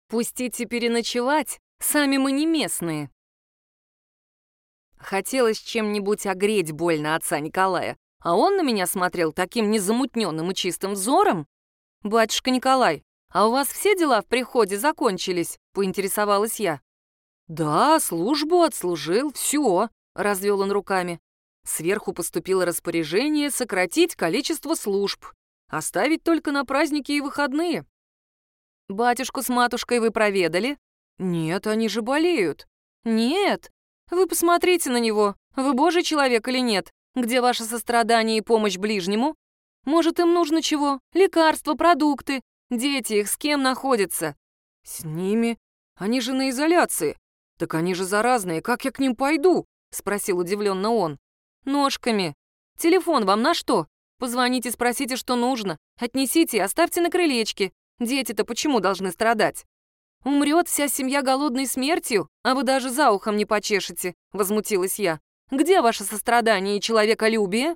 Пустите переночевать, сами мы не местные. Хотелось чем-нибудь огреть больно отца Николая, а он на меня смотрел таким незамутненным и чистым взором. «Батюшка Николай, а у вас все дела в приходе закончились?» — поинтересовалась я. «Да, службу отслужил, все», — развел он руками. Сверху поступило распоряжение сократить количество служб, оставить только на праздники и выходные. «Батюшку с матушкой вы проведали?» «Нет, они же болеют». «Нет, вы посмотрите на него, вы божий человек или нет? Где ваше сострадание и помощь ближнему? Может, им нужно чего? Лекарства, продукты? Дети их с кем находятся?» «С ними? Они же на изоляции. Так они же заразные, как я к ним пойду?» — спросил удивленно он. «Ножками. Телефон вам на что? Позвоните, спросите, что нужно. Отнесите и оставьте на крылечке. Дети-то почему должны страдать? Умрет вся семья голодной смертью, а вы даже за ухом не почешете», — возмутилась я. «Где ваше сострадание и человеколюбие?»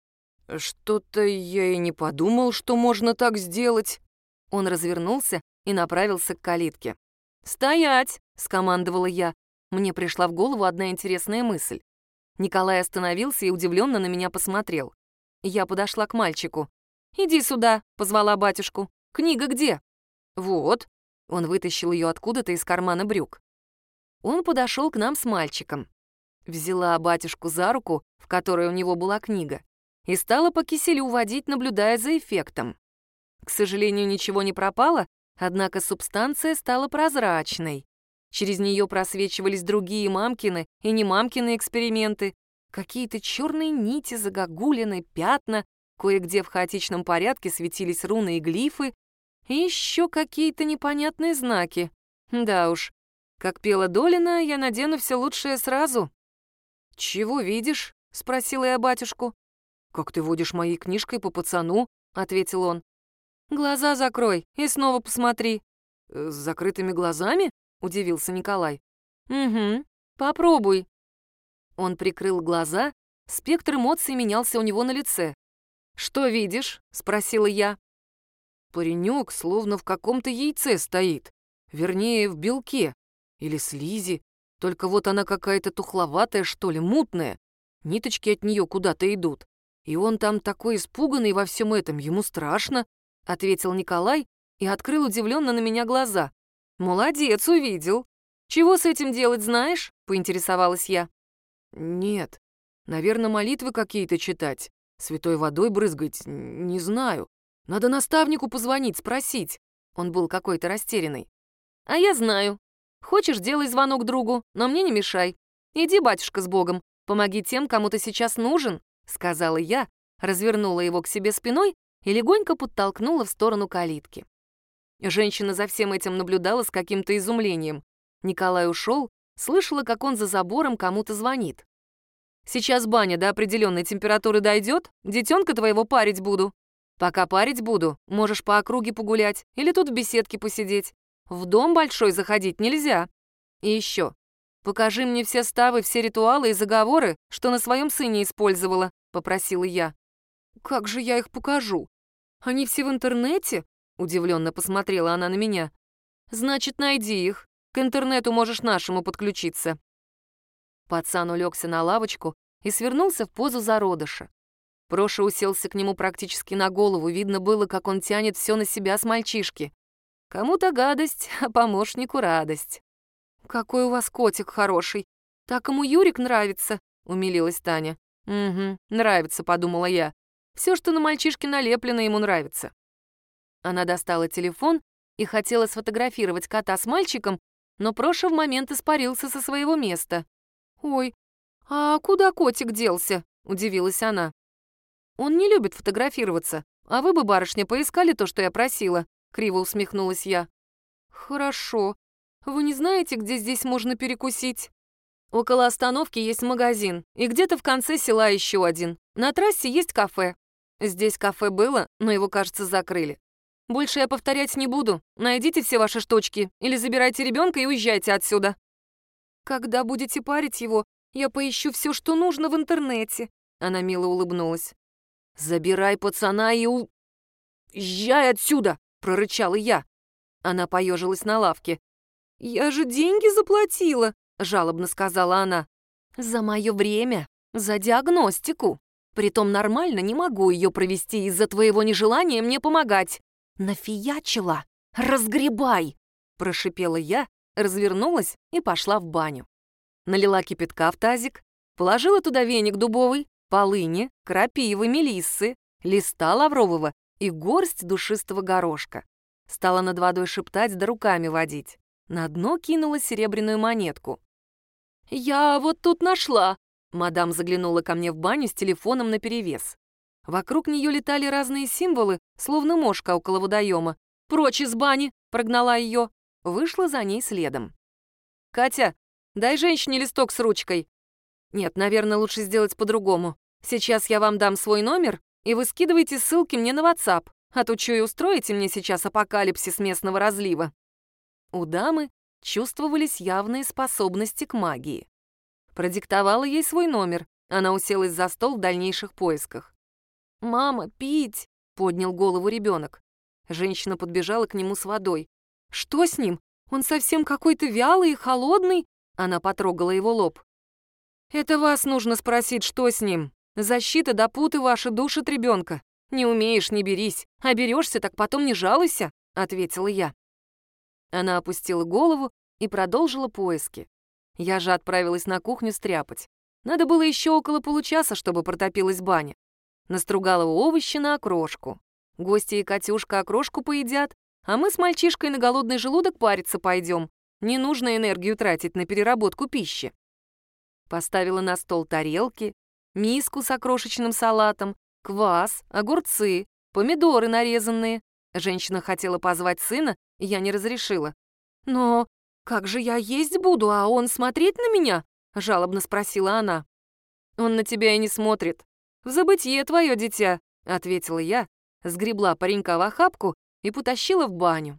«Что-то я и не подумал, что можно так сделать». Он развернулся и направился к калитке. «Стоять!» — скомандовала я. Мне пришла в голову одна интересная мысль. Николай остановился и удивленно на меня посмотрел. Я подошла к мальчику. «Иди сюда», — позвала батюшку. «Книга где?» «Вот». Он вытащил ее откуда-то из кармана брюк. Он подошел к нам с мальчиком. Взяла батюшку за руку, в которой у него была книга, и стала по киселю водить, наблюдая за эффектом. К сожалению, ничего не пропало, однако субстанция стала прозрачной. Через нее просвечивались другие мамкины и не мамкины эксперименты, какие-то черные нити, загогулины, пятна, кое-где в хаотичном порядке светились руны и глифы, и еще какие-то непонятные знаки. Да уж, как пела Долина, я надену все лучшее сразу. «Чего видишь?» — спросила я батюшку. «Как ты водишь моей книжкой по пацану?» — ответил он. «Глаза закрой и снова посмотри». «С закрытыми глазами?» — удивился Николай. «Угу, попробуй». Он прикрыл глаза, спектр эмоций менялся у него на лице. «Что видишь?» — спросила я. Паренек словно в каком-то яйце стоит, вернее, в белке или слизи, только вот она какая-то тухловатая, что ли, мутная, ниточки от нее куда-то идут. И он там такой испуганный во всем этом, ему страшно», — ответил Николай и открыл удивленно на меня глаза. «Молодец, увидел. Чего с этим делать, знаешь?» — поинтересовалась я. «Нет, наверное, молитвы какие-то читать, святой водой брызгать, не знаю. Надо наставнику позвонить, спросить». Он был какой-то растерянный. «А я знаю. Хочешь, делай звонок другу, но мне не мешай. Иди, батюшка, с Богом, помоги тем, кому ты сейчас нужен», — сказала я, развернула его к себе спиной и легонько подтолкнула в сторону калитки. Женщина за всем этим наблюдала с каким-то изумлением. Николай ушел, слышала, как он за забором кому-то звонит. «Сейчас баня до определенной температуры дойдет, детенка твоего парить буду. Пока парить буду, можешь по округе погулять или тут в беседке посидеть. В дом большой заходить нельзя. И еще, покажи мне все ставы, все ритуалы и заговоры, что на своем сыне использовала», — попросила я. «Как же я их покажу? Они все в интернете?» — удивленно посмотрела она на меня. «Значит, найди их. К интернету можешь нашему подключиться». Пацан улегся на лавочку и свернулся в позу зародыша. Проша уселся к нему практически на голову, видно было, как он тянет все на себя с мальчишки. Кому-то гадость, а помощнику радость. «Какой у вас котик хороший. Так ему Юрик нравится», — умилилась Таня. «Угу, нравится», — подумала я. «Все, что на мальчишке налеплено, ему нравится». Она достала телефон и хотела сфотографировать кота с мальчиком, но Проша в момент испарился со своего места. «Ой, а куда котик делся?» — удивилась она. «Он не любит фотографироваться, а вы бы, барышня, поискали то, что я просила», — криво усмехнулась я. «Хорошо. Вы не знаете, где здесь можно перекусить?» «Около остановки есть магазин, и где-то в конце села еще один. На трассе есть кафе. Здесь кафе было, но его, кажется, закрыли. Больше я повторять не буду. Найдите все ваши штучки или забирайте ребенка и уезжайте отсюда». «Когда будете парить его, я поищу все, что нужно в интернете», — она мило улыбнулась. «Забирай пацана и уезжай отсюда!» — прорычала я. Она поежилась на лавке. «Я же деньги заплатила», — жалобно сказала она. «За мое время, за диагностику. Притом нормально не могу ее провести из-за твоего нежелания мне помогать. Нафиячила? Разгребай!» — прошипела я, развернулась и пошла в баню. Налила кипятка в тазик, положила туда веник дубовый, полыни, крапивы, мелиссы, листа лаврового и горсть душистого горошка. Стала над водой шептать да руками водить. На дно кинула серебряную монетку. «Я вот тут нашла!» Мадам заглянула ко мне в баню с телефоном наперевес. Вокруг нее летали разные символы, словно мошка около водоема. «Прочь из бани!» — прогнала ее. Вышла за ней следом. «Катя, дай женщине листок с ручкой». «Нет, наверное, лучше сделать по-другому. Сейчас я вам дам свой номер, и вы скидываете ссылки мне на WhatsApp, а то что и устроите мне сейчас апокалипсис местного разлива». У дамы чувствовались явные способности к магии. Продиктовала ей свой номер, она уселась за стол в дальнейших поисках. «Мама, пить!» — поднял голову ребенок. Женщина подбежала к нему с водой. «Что с ним? Он совсем какой-то вялый и холодный?» Она потрогала его лоб. «Это вас нужно спросить, что с ним. Защита да путы ваши душат ребенка. Не умеешь, не берись, а берешься, так потом не жалуйся», — ответила я. Она опустила голову и продолжила поиски. Я же отправилась на кухню стряпать. Надо было еще около получаса, чтобы протопилась баня. Настругала овощи на окрошку. Гости и Катюшка окрошку поедят, а мы с мальчишкой на голодный желудок париться пойдем. Не нужно энергию тратить на переработку пищи. Поставила на стол тарелки, миску с окрошечным салатом, квас, огурцы, помидоры нарезанные. Женщина хотела позвать сына, и я не разрешила. «Но как же я есть буду, а он смотреть на меня?» — жалобно спросила она. «Он на тебя и не смотрит. В забытье твое дитя», — ответила я, сгребла паренька в охапку и потащила в баню.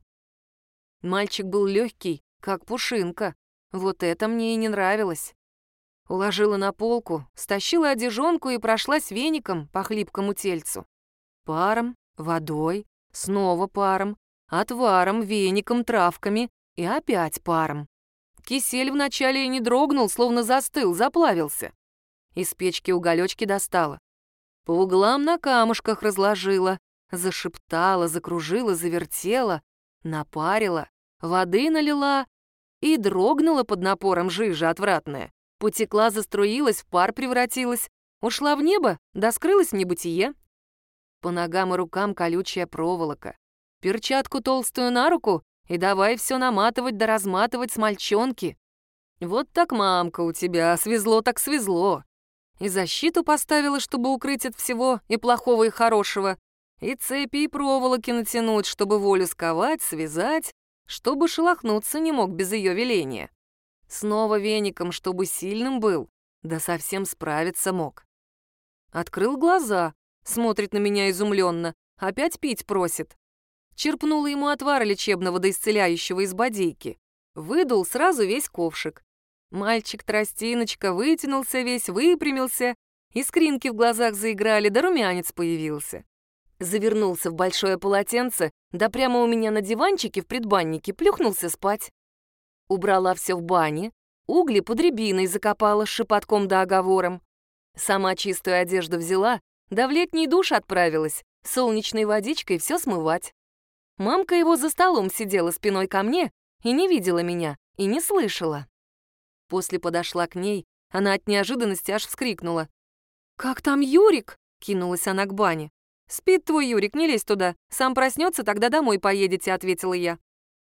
Мальчик был легкий, как пушинка. Вот это мне и не нравилось. Уложила на полку, стащила одежонку и прошлась веником по хлипкому тельцу. Паром, водой, снова паром, отваром, веником, травками и опять паром. Кисель вначале и не дрогнул, словно застыл, заплавился. Из печки уголечки достала. По углам на камушках разложила, зашептала, закружила, завертела, напарила, воды налила и дрогнула под напором жижа отвратная. Потекла, заструилась, в пар превратилась, ушла в небо, да скрылась в небытие. По ногам и рукам колючая проволока. Перчатку толстую на руку и давай все наматывать да разматывать с мальчонки. Вот так, мамка, у тебя свезло так свезло. И защиту поставила, чтобы укрыть от всего и плохого, и хорошего, и цепи, и проволоки натянуть, чтобы волю сковать, связать, чтобы шелохнуться не мог без ее веления. Снова веником, чтобы сильным был, да совсем справиться мог. Открыл глаза, смотрит на меня изумленно, опять пить просит. Черпнула ему отвара лечебного да исцеляющего из бодейки. Выдул сразу весь ковшик. Мальчик-тростиночка вытянулся весь, выпрямился, искринки в глазах заиграли, да румянец появился. Завернулся в большое полотенце, да прямо у меня на диванчике в предбаннике плюхнулся спать. Убрала все в бане, угли под рябиной закопала с шепотком да оговором. Сама чистую одежду взяла, да в летний душ отправилась, солнечной водичкой все смывать. Мамка его за столом сидела спиной ко мне и не видела меня, и не слышала. После подошла к ней, она от неожиданности аж вскрикнула. «Как там Юрик?» — кинулась она к бане. «Спит твой Юрик, не лезь туда. Сам проснется, тогда домой поедете», — ответила я.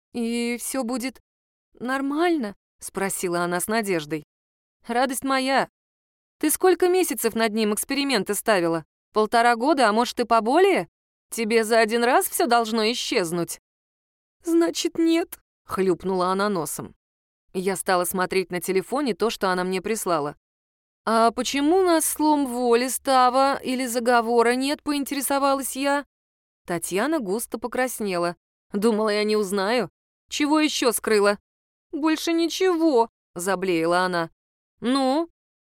«И все будет нормально?» — спросила она с надеждой. «Радость моя. Ты сколько месяцев над ним эксперименты ставила? 1,5 года, а может и поболее? Тебе за один раз все должно исчезнуть». «Значит, нет», — хлюпнула она носом. Я стала смотреть на телефоне то, что она мне прислала. «А почему у нас слом воли, става или заговора нет?» — поинтересовалась я. Татьяна густо покраснела. Думала, я не узнаю. Чего еще скрыла? «Больше ничего», — заблеяла она. «Ну?»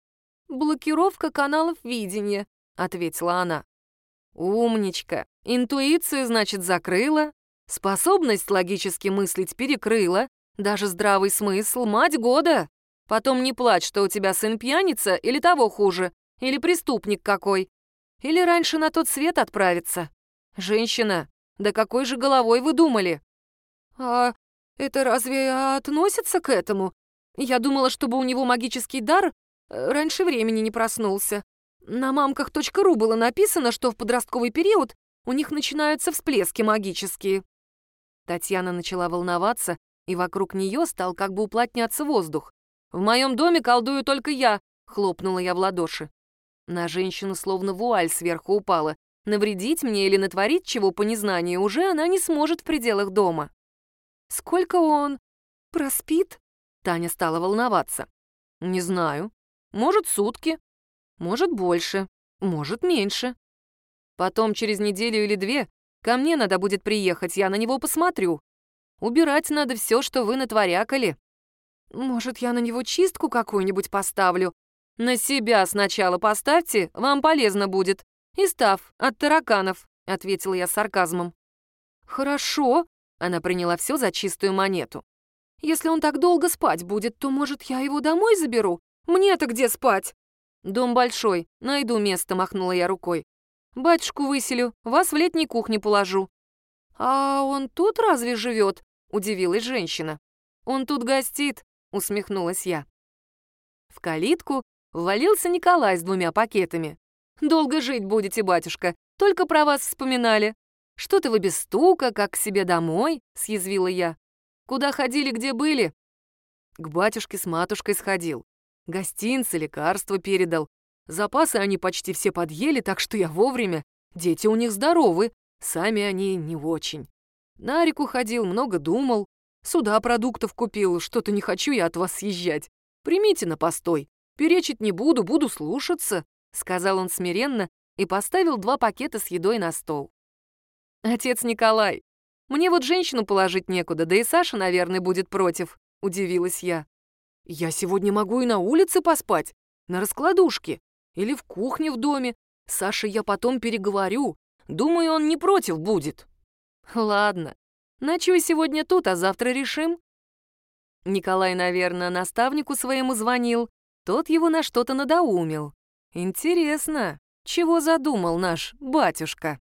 «Блокировка каналов видения», — ответила она. «Умничка. Интуицию, значит, закрыла?» Способность логически мыслить перекрыла, даже здравый смысл, мать года. Потом не плачь, что у тебя сын пьяница или того хуже, или преступник какой. Или раньше на тот свет отправится. Женщина, да какой же головой вы думали? А это разве относится к этому? Я думала, чтобы у него магический дар раньше времени не проснулся. На мамках.ру было написано, что в подростковый период у них начинаются всплески магические. Татьяна начала волноваться, и вокруг нее стал как бы уплотняться воздух. «В моем доме колдую только я», — хлопнула я в ладоши. На женщину словно вуаль сверху упала. Навредить мне или натворить чего по незнанию уже она не сможет в пределах дома. «Сколько он проспит?» Таня стала волноваться. «Не знаю. Может, сутки. Может, больше. Может, меньше. Потом через неделю или две ко мне надо будет приехать, я на него посмотрю. Убирать надо все, что вы натворякали. Может, я на него чистку какую-нибудь поставлю? На себя сначала поставьте, вам полезно будет. И став от тараканов», — ответила я с сарказмом. «Хорошо», — она приняла все за чистую монету. «Если он так долго спать будет, то, может, я его домой заберу? Мне-то где спать?» «Дом большой, найду место», — махнула я рукой. «Батюшку выселю, вас в летней кухне положу». «А он тут разве живет?» — удивилась женщина. «Он тут гостит», — усмехнулась я. В калитку ввалился Николай с 2 пакетами. «Долго жить будете, батюшка, только про вас вспоминали. Что-то вы без стука, как к себе домой», — съязвила я. «Куда ходили, где были?» К батюшке с матушкой сходил. Гостинцы, лекарства передал. Запасы они почти все подъели, так что я вовремя. Дети у них здоровы, сами они не очень. На реку ходил, много думал. Сюда продуктов купил, что-то не хочу я от вас съезжать. Примите на постой. Перечить не буду, буду слушаться», — сказал он смиренно и поставил 2 пакета с едой на стол. «Отец Николай, мне вот женщину положить некуда, да и Саша, наверное, будет против», — удивилась я. «Я сегодня могу и на улице поспать, на раскладушке, или в кухне в доме. С Сашей я потом переговорю. Думаю, он не против будет». «Ладно, ночуй сегодня тут, а завтра решим». Николай, наверное, наставнику своему звонил. Тот его на что-то надоумил. Интересно, чего задумал наш батюшка?